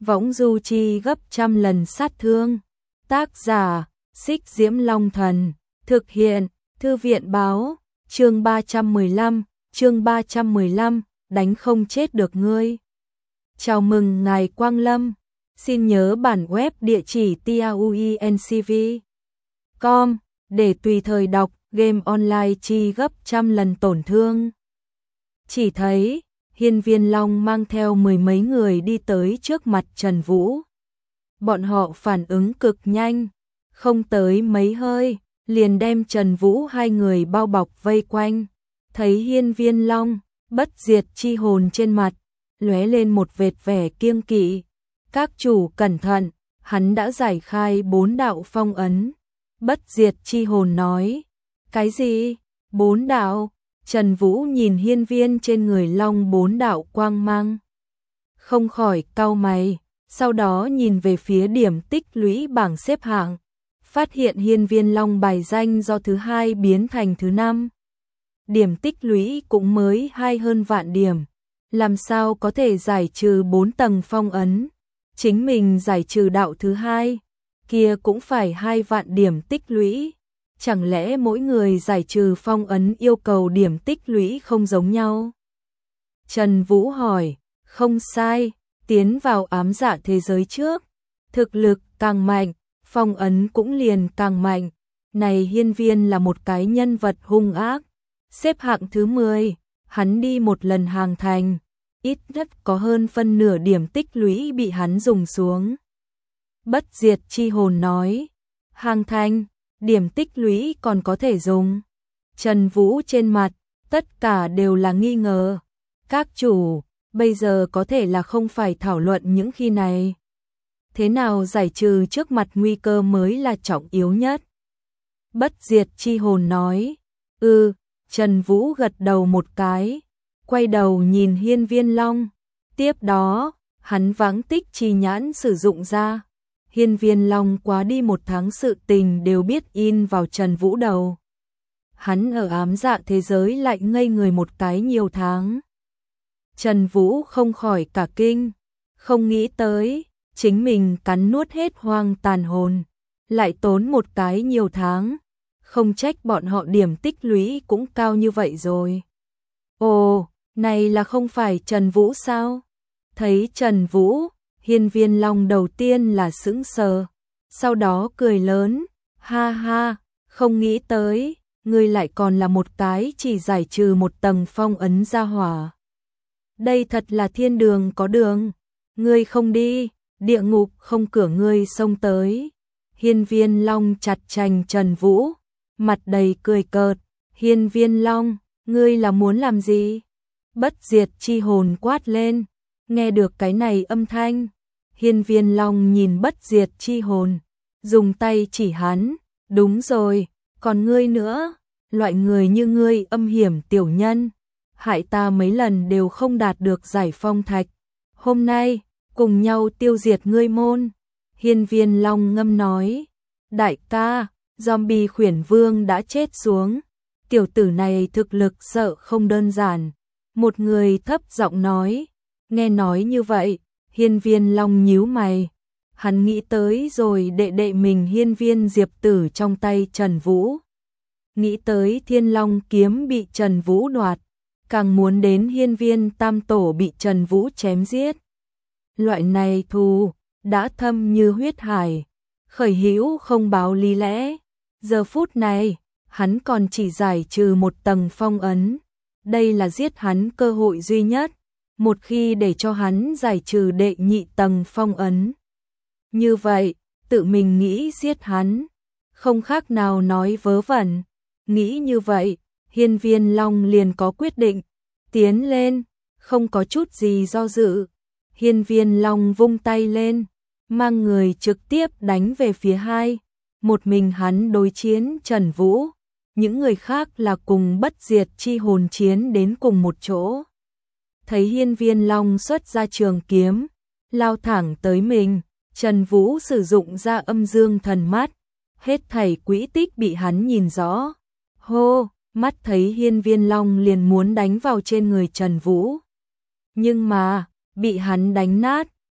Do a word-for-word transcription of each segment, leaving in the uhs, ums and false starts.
võng du chi gấp trăm lần sát thương. Tác giả, Xích Diễm Long Thần, thực hiện, Thư viện báo, chương ba trăm mười lăm, chương ba trăm mười lăm, đánh không chết được ngươi. Chào mừng ngài Quang Lâm, xin nhớ bản web địa chỉ tauencv chấm com để tùy thời đọc game online chi gấp trăm lần tổn thương. Chỉ thấy, Hiên Viên Long mang theo mười mấy người đi tới trước mặt Trần Vũ. Bọn họ phản ứng cực nhanh, không tới mấy hơi, liền đem Trần Vũ hai người bao bọc vây quanh. Thấy Hiên Viên Long, bất diệt chi hồn trên mặt, lóe lên một vệt vẻ kiêng kỵ. Các chủ cẩn thận, hắn đã giải khai bốn đạo phong ấn. Bất diệt chi hồn nói, cái gì? Bốn đạo? Trần Vũ nhìn hiên viên trên người Long bốn đạo quang mang, không khỏi cau mày, sau đó nhìn về phía điểm tích lũy bảng xếp hạng, phát hiện hiên viên Long bài danh do thứ hai biến thành thứ năm. Điểm tích lũy cũng mới hai hơn vạn điểm, làm sao có thể giải trừ bốn tầng phong ấn, chính mình giải trừ đạo thứ hai, kia cũng phải hai vạn điểm tích lũy. Chẳng lẽ mỗi người giải trừ phong ấn yêu cầu điểm tích lũy không giống nhau? Trần Vũ hỏi, không sai, tiến vào ám dạ thế giới trước, thực lực càng mạnh, phong ấn cũng liền càng mạnh. Này hiên viên là một cái nhân vật hung ác, xếp hạng thứ mười, hắn đi một lần hàng thành, ít nhất có hơn phân nửa điểm tích lũy bị hắn dùng xuống. Bất diệt chi hồn nói, hàng thành, điểm tích lũy còn có thể dùng. Trần Vũ trên mặt, tất cả đều là nghi ngờ. Các chủ, bây giờ có thể là không phải thảo luận những khi này. Thế nào giải trừ trước mặt nguy cơ mới là trọng yếu nhất. Bất diệt chi hồn nói, ừ, Trần Vũ gật đầu một cái, quay đầu nhìn hiên viên Long. Tiếp đó, hắn vắng tích chi nhãn sử dụng ra. Hiên viên Long quá đi một tháng sự tình đều biết in vào Trần Vũ đầu. Hắn ở ám dạ thế giới lại ngây người một cái nhiều tháng. Trần Vũ không khỏi cả kinh, không nghĩ tới, chính mình cắn nuốt hết hoang tàn hồn, lại tốn một cái nhiều tháng, không trách bọn họ điểm tích lũy cũng cao như vậy rồi. Ồ, này là không phải Trần Vũ sao? Thấy Trần Vũ, hiên viên Long đầu tiên là sững sờ, sau đó cười lớn, ha ha, không nghĩ tới, ngươi lại còn là một cái chỉ giải trừ một tầng phong ấn gia hỏa. Đây thật là thiên đường có đường, ngươi không đi, địa ngục không cửa ngươi xông tới. Hiên viên Long chặt chành Trần Vũ, mặt đầy cười cợt, hiên viên Long, ngươi là muốn làm gì? Bất diệt chi hồn quát lên. Nghe được cái này âm thanh, hiên viên Long nhìn bất diệt chi hồn, dùng tay chỉ hắn, đúng rồi, còn ngươi nữa, loại người như ngươi âm hiểm tiểu nhân, hại ta mấy lần đều không đạt được giải phong thạch, hôm nay, cùng nhau tiêu diệt ngươi môn. Hiên viên Long ngâm nói, đại ca, zombie khuyển vương đã chết xuống, tiểu tử này thực lực sợ không đơn giản, một người thấp giọng nói. Nghe nói như vậy, hiên viên Long nhíu mày, hắn nghĩ tới rồi đệ đệ mình hiên viên diệp tử trong tay Trần Vũ. Nghĩ tới thiên long kiếm bị Trần Vũ đoạt, càng muốn đến hiên viên tam tổ bị Trần Vũ chém giết. Loại này thù, đã thâm như huyết hải, khởi hữu không báo lý lẽ. Giờ phút này, hắn còn chỉ giải trừ một tầng phong ấn, đây là giết hắn cơ hội duy nhất. Một khi để cho hắn giải trừ đệ nhị tầng phong ấn, như vậy, tự mình nghĩ giết hắn, không khác nào nói vớ vẩn. Nghĩ như vậy, hiên viên Long liền có quyết định, tiến lên, không có chút gì do dự. Hiên viên Long vung tay lên, mang người trực tiếp đánh về phía hai. Một mình hắn đối chiến Trần Vũ, những người khác là cùng bất diệt chi hồn chiến đến cùng một chỗ. Thấy hiên viên Long xuất ra trường kiếm, lao thẳng tới mình, Trần Vũ sử dụng ra âm dương thần mắt, hết thảy quỹ tích bị hắn nhìn rõ. Hô, mắt thấy hiên viên Long liền muốn đánh vào trên người Trần Vũ. Nhưng mà, bị hắn đánh nát,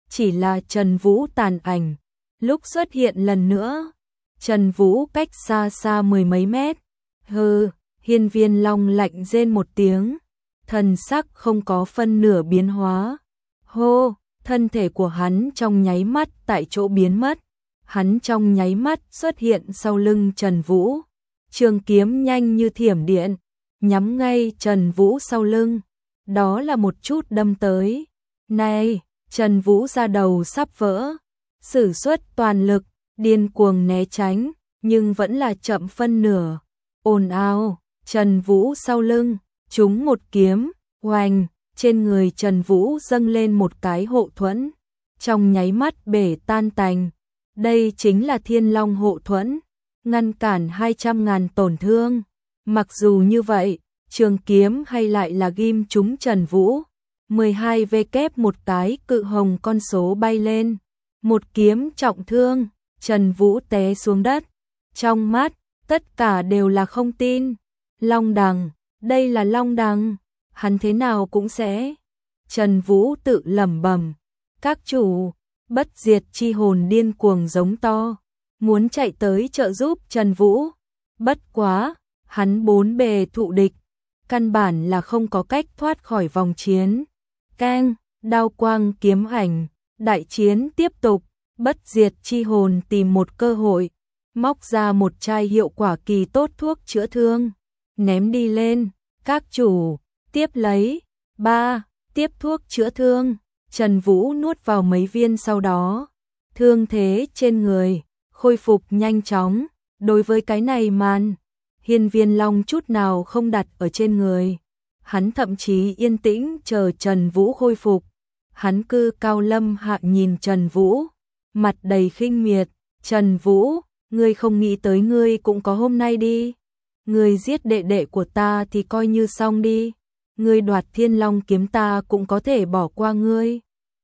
chỉ là Trần Vũ tàn ảnh. Lúc xuất hiện lần nữa, Trần Vũ cách xa xa mười mấy mét. Hừ, Hiên Viên Long lạnh rên một tiếng, thần sắc không có phân nửa biến hóa. Hô, thân thể của hắn trong nháy mắt tại chỗ biến mất. Hắn trong nháy mắt xuất hiện sau lưng Trần Vũ. Trường kiếm nhanh như thiểm điện, nhắm ngay Trần Vũ sau lưng. Đó là một chút đâm tới. Này, Trần Vũ da đầu sắp vỡ, sử xuất toàn lực, điên cuồng né tránh, nhưng vẫn là chậm phân nửa. Ồn ào, Trần Vũ sau lưng, trúng một kiếm, oanh, trên người Trần Vũ dâng lên một cái hộ thuẫn, trong nháy mắt bể tan tành. Đây chính là Thiên Long hộ thuẫn, ngăn cản hai trăm ngàn tổn thương. Mặc dù như vậy, trường kiếm hay lại là ghim trúng Trần Vũ. mười hai vê kép một cái cự hồng con số bay lên, một kiếm trọng thương, Trần Vũ té xuống đất. Trong mắt, tất cả đều là không tin. Long đằng, đây là Long đằng, hắn thế nào cũng sẽ. Trần Vũ tự lẩm bẩm, các chủ, bất diệt chi hồn điên cuồng giống to, muốn chạy tới trợ giúp Trần Vũ. Bất quá, hắn bốn bề thụ địch, căn bản là không có cách thoát khỏi vòng chiến. Keng, đao quang kiếm ảnh, đại chiến tiếp tục. Bất diệt chi hồn tìm một cơ hội, móc ra một chai hiệu quả kỳ tốt thuốc chữa thương, ném đi lên. Các chủ, tiếp lấy. Ba, tiếp thuốc chữa thương. Trần Vũ nuốt vào mấy viên sau đó, thương thế trên người khôi phục nhanh chóng. Đối với cái này màn, Hiên Viên Long chút nào không đặt ở trên người. Hắn thậm chí yên tĩnh chờ Trần Vũ khôi phục. Hắn cư cao lâm hạ nhìn Trần Vũ, mặt đầy khinh miệt. Trần Vũ, ngươi không nghĩ tới ngươi cũng có hôm nay đi. Ngươi giết đệ đệ của ta thì coi như xong đi. Ngươi đoạt Thiên Long kiếm ta cũng có thể bỏ qua ngươi.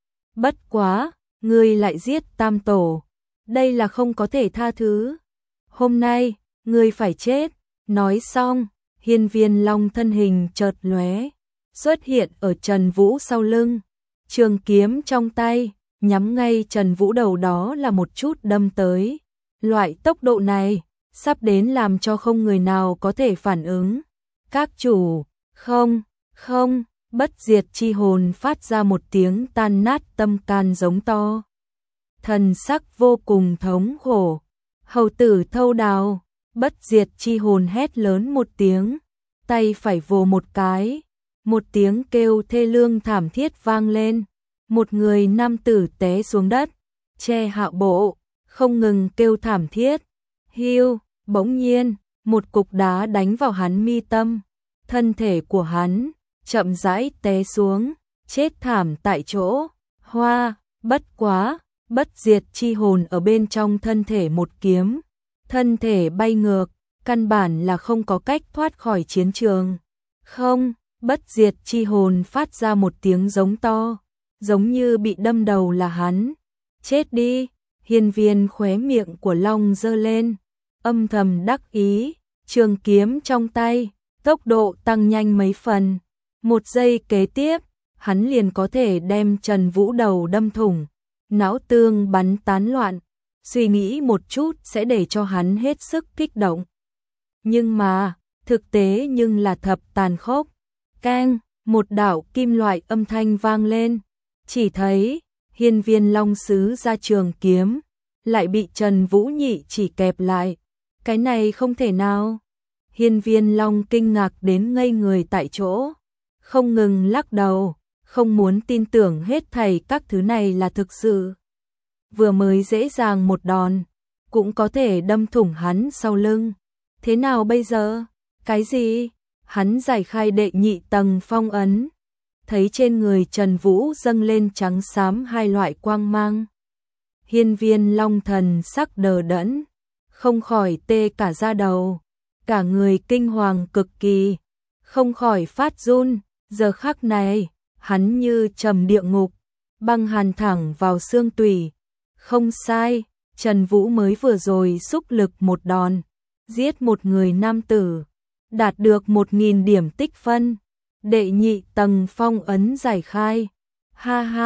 Bất quá, ngươi lại giết tam tổ. Đây là không có thể tha thứ. Hôm nay, ngươi phải chết. Nói xong, Hiên Viên Long thân hình chợt lóe, xuất hiện ở Trần Vũ sau lưng. Trường kiếm trong tay, nhắm ngay Trần Vũ đầu đó là một chút đâm tới. Loại tốc độ này, sắp đến làm cho không người nào có thể phản ứng. Các chủ, không, không, bất diệt chi hồn phát ra một tiếng tan nát tâm can giống to. Thần sắc vô cùng thống khổ. Hầu tử Thâu Đào, bất diệt chi hồn hét lớn một tiếng, tay phải vồ một cái, một tiếng kêu thê lương thảm thiết vang lên. Một người nam tử té xuống đất, che hạ bộ, không ngừng kêu thảm thiết. Hiu, bỗng nhiên, một cục đá đánh vào hắn mi tâm, thân thể của hắn chậm rãi té xuống, chết thảm tại chỗ. Hoa, bất quá, bất diệt chi hồn ở bên trong thân thể một kiếm, thân thể bay ngược, căn bản là không có cách thoát khỏi chiến trường. Không, bất diệt chi hồn phát ra một tiếng giống to, giống như bị đâm đầu là hắn. Chết đi. Hiên Viên khóe miệng của Long giơ lên, âm thầm đắc ý, trường kiếm trong tay, tốc độ tăng nhanh mấy phần. Một giây kế tiếp, hắn liền có thể đem Trần Vũ đầu đâm thủng, não tương bắn tán loạn, suy nghĩ một chút sẽ để cho hắn hết sức kích động. Nhưng mà, thực tế nhưng là thập tàn khốc. Keng, một đạo kim loại âm thanh vang lên, chỉ thấy Hiên Viên Long sứ ra trường kiếm, lại bị Trần Vũ nhị chỉ kẹp lại. Cái này không thể nào. Hiên Viên Long kinh ngạc đến ngây người tại chỗ, không ngừng lắc đầu, không muốn tin tưởng hết thảy các thứ này là thực sự. Vừa mới dễ dàng một đòn, cũng có thể đâm thủng hắn sau lưng. Thế nào bây giờ? Cái gì? Hắn giải khai đệ nhị tầng phong ấn, thấy trên người Trần Vũ dâng lên trắng xám hai loại quang mang. Hiên Viên Long thần sắc đờ đẫn, không khỏi tê cả da đầu, cả người kinh hoàng cực kỳ, không khỏi phát run. Giờ khắc này, hắn như trầm địa ngục, băng hàn thẳng vào xương tủy. Không sai, Trần Vũ mới vừa rồi xúc lực một đòn, giết một người nam tử, đạt được một nghìn điểm tích phân, đệ nhị tầng phong ấn giải khai. Ha ha,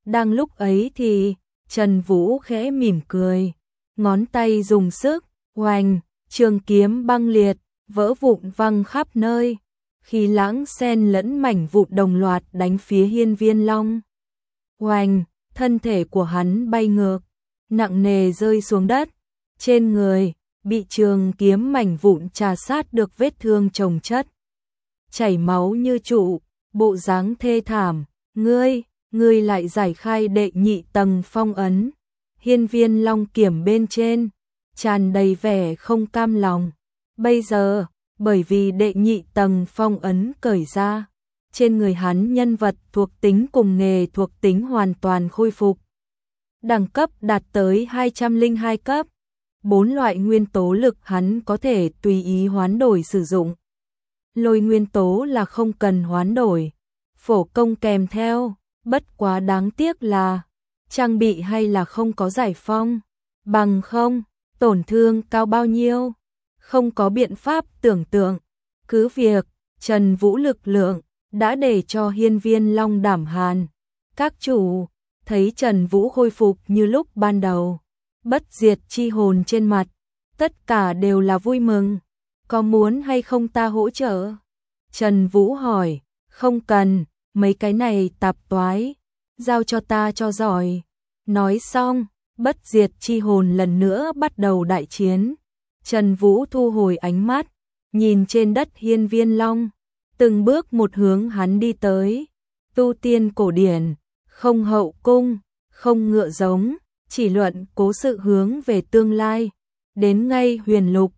Đang lúc ấy thì Trần Vũ khẽ mỉm cười, ngón tay dùng sức, oành, trường kiếm băng liệt, vỡ vụn văng khắp nơi, khí lãng xen lẫn mảnh vụn đồng loạt đánh phía Hiên Viên Long. Oành, thân thể của hắn bay ngược, nặng nề rơi xuống đất, trên người bị trường kiếm mảnh vụn trà sát được vết thương chồng chất, chảy máu như trụ, bộ dáng thê thảm. Ngươi, ngươi lại giải khai đệ nhị tầng phong ấn. Hiên Viên Long kiểm bên trên tràn đầy vẻ không cam lòng. Bây giờ, bởi vì đệ nhị tầng phong ấn cởi ra, trên người hắn nhân vật thuộc tính cùng nghề thuộc tính hoàn toàn khôi phục. Đẳng cấp đạt tới hai trăm lẻ hai cấp, bốn loại nguyên tố lực hắn có thể tùy ý hoán đổi sử dụng. Lôi nguyên tố là không cần hoán đổi, phổ công kèm theo, bất quá đáng tiếc là trang bị hay là không có giải phong, bằng không, tổn thương cao bao nhiêu, không có biện pháp tưởng tượng. Cứ việc Trần Vũ lực lượng đã để cho Hiên Viên Long đảm hàn. Các chủ thấy Trần Vũ khôi phục như lúc ban đầu, bất diệt chi hồn trên mặt, tất cả đều là vui mừng. Có muốn hay không ta hỗ trợ? Trần Vũ hỏi. Không cần, mấy cái này tạp toái, giao cho ta cho giỏi. Nói xong, bất diệt chi hồn lần nữa bắt đầu đại chiến. Trần Vũ thu hồi ánh mắt, nhìn trên đất Hiên Viên Long, từng bước một hướng hắn đi tới. Tu tiên cổ điển, không hậu cung, không ngựa giống, chỉ luận cố sự hướng về tương lai. Đến ngay huyền lục,